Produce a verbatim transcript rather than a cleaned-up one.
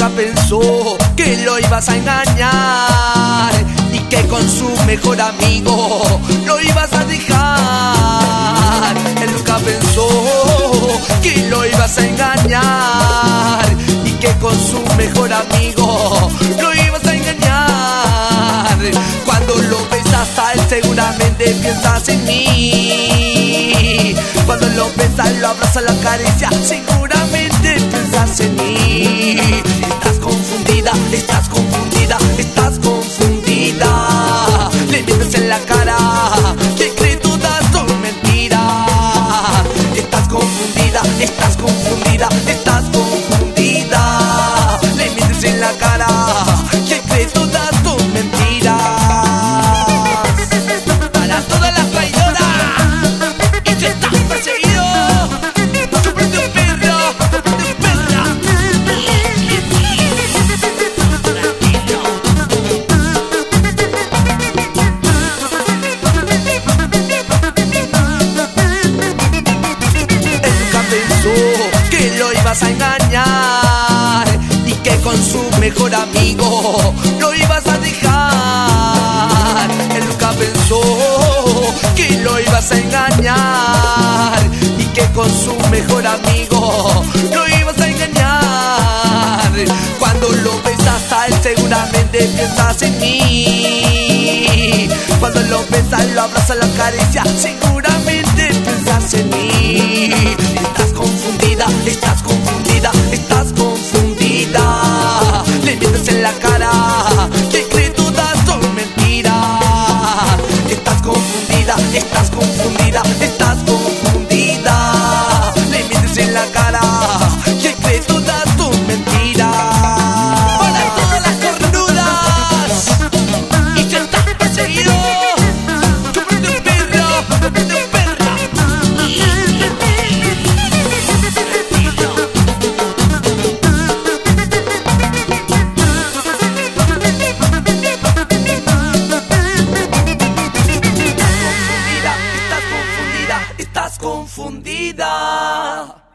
nunca pensó que lo ibas a engañar y que con su mejor amigo lo ibas a dejar. Él nunca pensó que lo ibas a engañar y que con su mejor amigo lo ibas a engañar. Cuando lo besas a él seguramente piensas en mí. Cuando lo besas, lo abrazas, lo acaricias, seguramente piensas en mí. Estás confundida, estás confundida, estás confundida. Le mientes en la cara, que cree todas son mentiras. Estás confundida, estás confundida, estás confundida. Le mientes en la cara, que cree todas son mentiras. Para todas las traidoras, y si estás perseguido, chúpate un perro, chúpate un perra. Él nunca pensó que lo ibas a engañar y que con su mejor amigo lo ibas a dejar. Él nunca pensó que lo ibas a engañar y que con su mejor amigo lo ibas a engañar. Cuando lo besas a él seguramente piensas en mí. Cuando lo besas, lo abrazas, lo acaricias, seguramente piensas en mí. Estás confundida, estás confundida, estás confundida. Le mientes en la cara, que cree todas son mentiras. Estás confundida, estás confundida, estás confundida. Le mientes en la cara, que cree todas son mentiras. Para todas las cornudas, y si estás perseguido, chúpate un perro, chúpate un perra. Estás confundida, estás confundida.